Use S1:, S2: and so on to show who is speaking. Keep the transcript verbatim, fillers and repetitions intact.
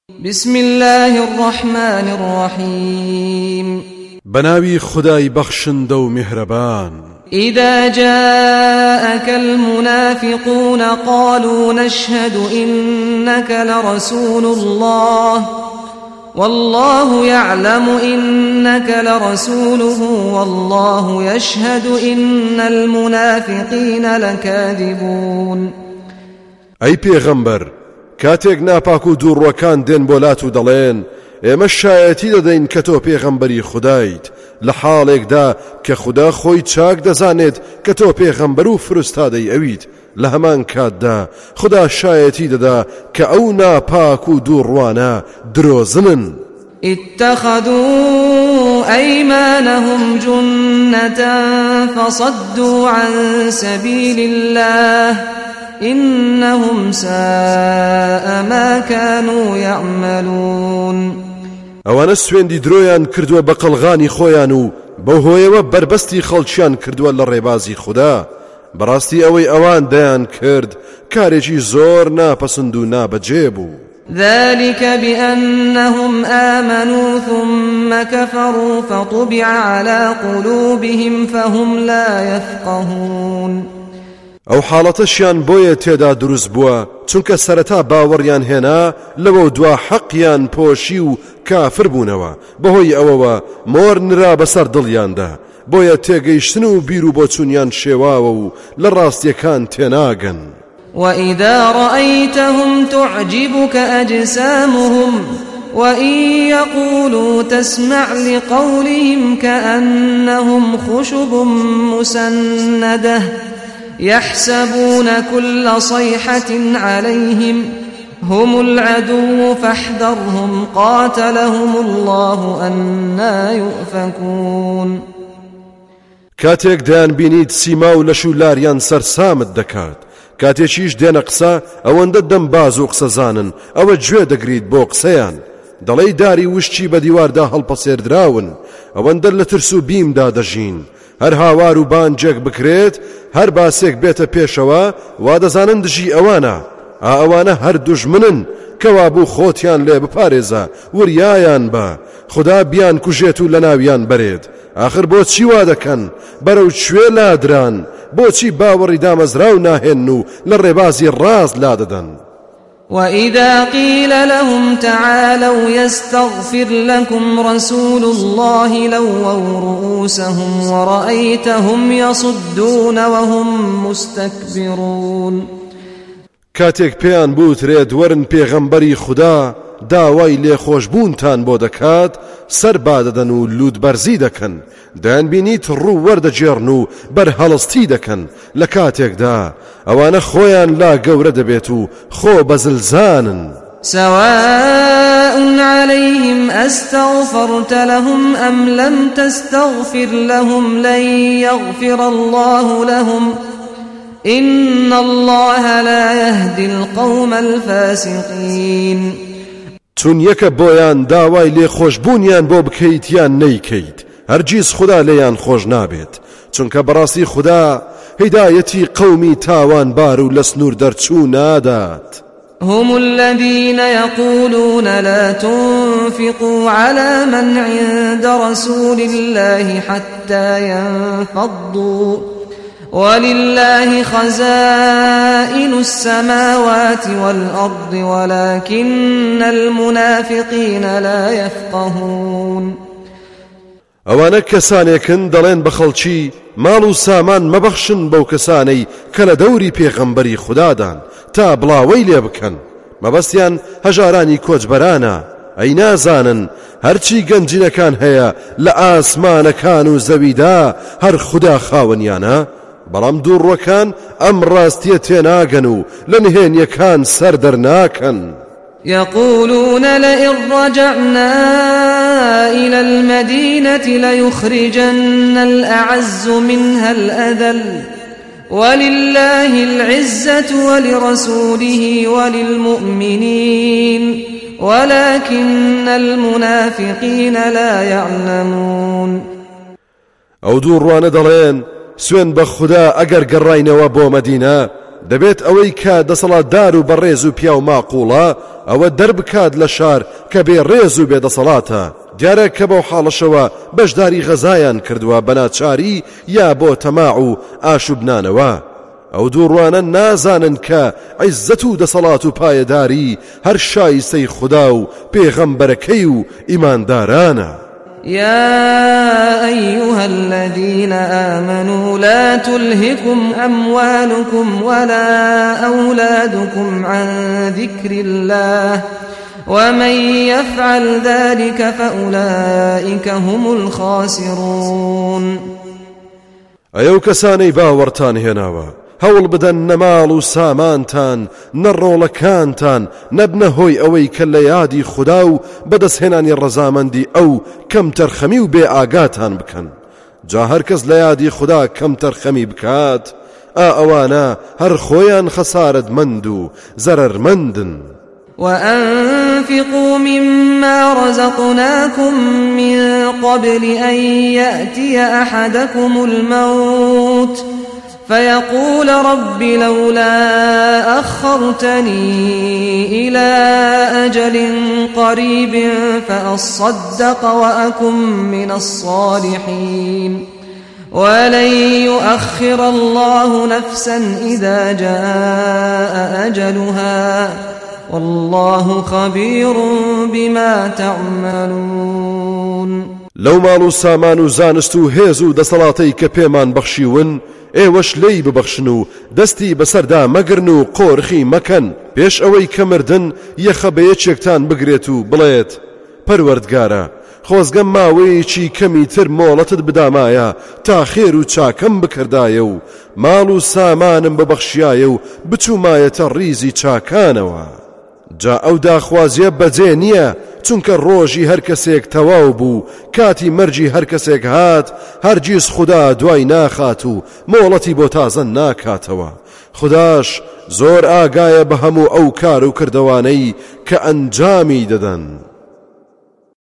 S1: بسم الله الرحمن الرحيم
S2: بناوي خداي بخشن دو مهربان
S1: إذا جاءك المنافقون قالوا نشهد إنك لرسول الله والله يعلم إنك لرسوله والله يشهد إن المنافقين لكاذبون
S2: أي پیغمبر کاتێک ناپاک و دووڕوەکان دێن بۆ لات و دەڵێن ئێمە شایەتی دەدەین کە تۆ پێغەمبەری خودایت لە حاڵێکدا کە خوددا خۆی چاک دەزانێت کە تۆ پێغەمبەر و فرستادەی ئەویت لە هەمان کاتدا خوددا شایەتی دەدا کە ئەو ناپاک و دووڕوانە درۆزنن.
S1: اتخذوا أيمانهم جنة فصدوا عن سبيل الله إنهم ساء ما كانوا يعملون.
S2: ئەوانە سوێندی درۆیان کردووە بە قەڵغانی خۆیان و بەو هۆیەوە بربەستی خەڵکیان کردووە لە ڕێبازی خوددا. بەڕاستی ئەوەی ئەوان دەیان کرد کارێکی زۆر ناپەسند و نابەجێ بوو.
S1: ذلك بأنهم آمنوا ثم كفروا فطبع على قلوبهم فهم لا يفقهون.
S2: ئەو حاڵەتەشیان بۆیە تێدا دروست بووە چونکە سەرەتا باوەڕیان هێنا لەوە دوا حەقیان پۆشی و کافر بوونەوە بەهۆی ئەوەوە مۆر نرا بەسەر دڵیاندا بۆیە تێگەیشتن و بیر و بۆچوونیان شێواوە و لە ڕاستیەکان تێناگەن.
S1: وإذا رأيتهم تعجبك أجسامهم وإن يقولوا تسمع لقولهم كأنهم خشب مسندة يحسبون كل صيحة عليهم هم العدو فاحذرهم قاتلهم الله أنا يؤفكون.
S2: کاتێک دەیان بینیت سیما و لەش و لاریان سەرسامت دەکات کاتێکیش دێنە قسە ئەوەندە دەمباز و قسەزانن ئەوە گوێ دەگریت بۆ قسەیان دەڵێی داری وشتی بە دیواردا هەڵپەسێردراون ئەوەندە لە ترس و بیمدا دەژین هەر هاوار و بانجێک بکرێت هەر باسێک بێتە پێشەوە وا دەزانن دژی ئەوانە ئا ئەوانە هەر دوژمنن کەوا بوو خۆتیان لێ بپارێزە وریایان بە خوددا بیان کوژێت و لە ناویان بەرێت آخر بۆچی وا دەکەن بەرەو کوێ لادران بۆچی باوەڕی دامەزراو ناهێن و لە ڕێبازی ڕاست لادەدەن.
S1: وإذا قيل لهم تعالوا يستغفر لكم رسول الله لووا رؤوسهم ورأيتهم يصدون وهم مستكبرون.
S2: کاتێک پێیان بوترێت وەرن پێغەمبەری خوددا داوای لێخۆشبوونتان بۆ دەکات سەر بادەدەن و لوودبەرزی دەکەن دەیان بینیت ڕوو وەردەجێڕن و بەرهەڵستی دەکەن لە کاتێکدا ئەوانە خۆیان لا گەورە دەبێت و خۆ بەزلزانن.
S1: سواء عليهم أستغفرت لهم أم لم تستغفر لهم لن يغفر الله لهم إن الله لا يهدي القوم الفاسقين.
S2: چون یەکە بۆیان داوای لێخۆشبوونیان بۆ بکەیت یان نەیکەیت هەرگیز خوددا لێیان خۆش نابێت چونکە بەڕاستی خوددا هیدایەتی قەومی تاوانبار و لە سنوور دەرچوو نادات.
S1: هم الذين يقولون لا تنفقوا على من عند رسول الله حتى ينفضوا ولله خزائن السماوات والأرض ولكن المنافقين لا يفقهون.
S2: ئەوانە کەسانێکن دەڵێن بە خەڵکی ماڵ و سامان مەبەخشن بەو کەسانەی کە لە دەوری پێغەمبەری خوددادان تا بڵاوەی لێ بکەن مەبەستیان هەژارانی کۆچبەرانە ئەی نازانن هەرچی گەنجینەکان هەیە لە ئاسمانەکان و زەویدا هەر خوددا خاوەنیانە بەڵام دووڕوەکان ئەم ڕاستیە تێناگەن و لە نهێنیەکان سەر دەرناکەن.
S1: يقولون لئن رجعنا إلى المدينة ليخرجن الأعز منها الأذل ولله العزة ولرسوله وللمؤمنين ولكن المنافقين لا يعلمون.
S2: ئەو دووڕوانە دەڵێن سوێن بە خوددا ئەگەر گەڕاینەوە بۆ مەدینە دەبێت ئەوەی کە دەسەڵاتدار و بەڕێز و پیا و ماقوڵە ئەوە دەربکات لە شار کە بێ ڕێز و بێدەسەڵاتە دیارە کە بەو حاڵەشەوە بەشداری غەزایان کردووە بەناچاری یا بۆ تەماع و ئاشوبنانەوە ئەو دووڕوانە نازانن کە عیزەت و دەسەڵات و پایەداری هەر شایستەی خوددا و پێغەمبەرەکەی و ئیماندارانە.
S1: يا أيها الذين آمنوا لا تلهكم أموالكم ولا أولادكم عن ذكر الله ومن يفعل ذلك فأولئك هم الخاسرون.
S2: ئەو کەسانەی باوەڕتان هێناوە هەوڵ بدەن نەماڵ و سامانتان نەڕۆڵەکانتان نەبنە هۆی ئەوەی کە لە یادی خوددا و بەدەستهێنانی ڕەزامەندی ئەو کەم تەرخەمی و بێ ئاگاتان بکەن جا هەر کەس لە یادی خوددا کەم تەرخەمی بکات ئا ئەوانە هەر خۆیان خەسارەتمەند و زەرەرمەندن.
S1: وأنفقوا مما رزقناكم من قبل أن يأتي أحدكم الموت فيقول رب لولا أخرتني إلى أجل قريب فأصدق وأكن من الصالحين ولن يؤخر الله نفسا إذا جاء أجلها والله خبير بما تعملون.
S2: لو مالو سامان زانستو هێز و دەسەڵاتەی کە پێمان بەخشیون ئێوەش لێی ببەخشن و دەستی بەسەردا مەگرن و قۆرخی مەکەن پێش ئەوەی کە مردن یەخە بە یەکێکتان بگرێت و بڵێت پەروەردگارە خۆزگەم ماوەیەکی کەمی تر مۆڵەتت بدامایە تا خێر و چاکەم بکردایە و ماڵ و سامانم ببەخشیایە و بچوومایەتە ڕیزی چاکانەوە. جا ئەو داخوازیە بەجێ نییە چونکە ڕۆژی هەر کەسێک تەواو بوو کاتی مەرجی هەر کەسێک هات هەرگیز خوددا دوای ناخات و مۆڵەتی بۆ تازە ناکاتەوە. خودداش زۆر ئاگایە بە هەموو ئەو کار و کردەوانەی کە ئەنجامی دەدەن.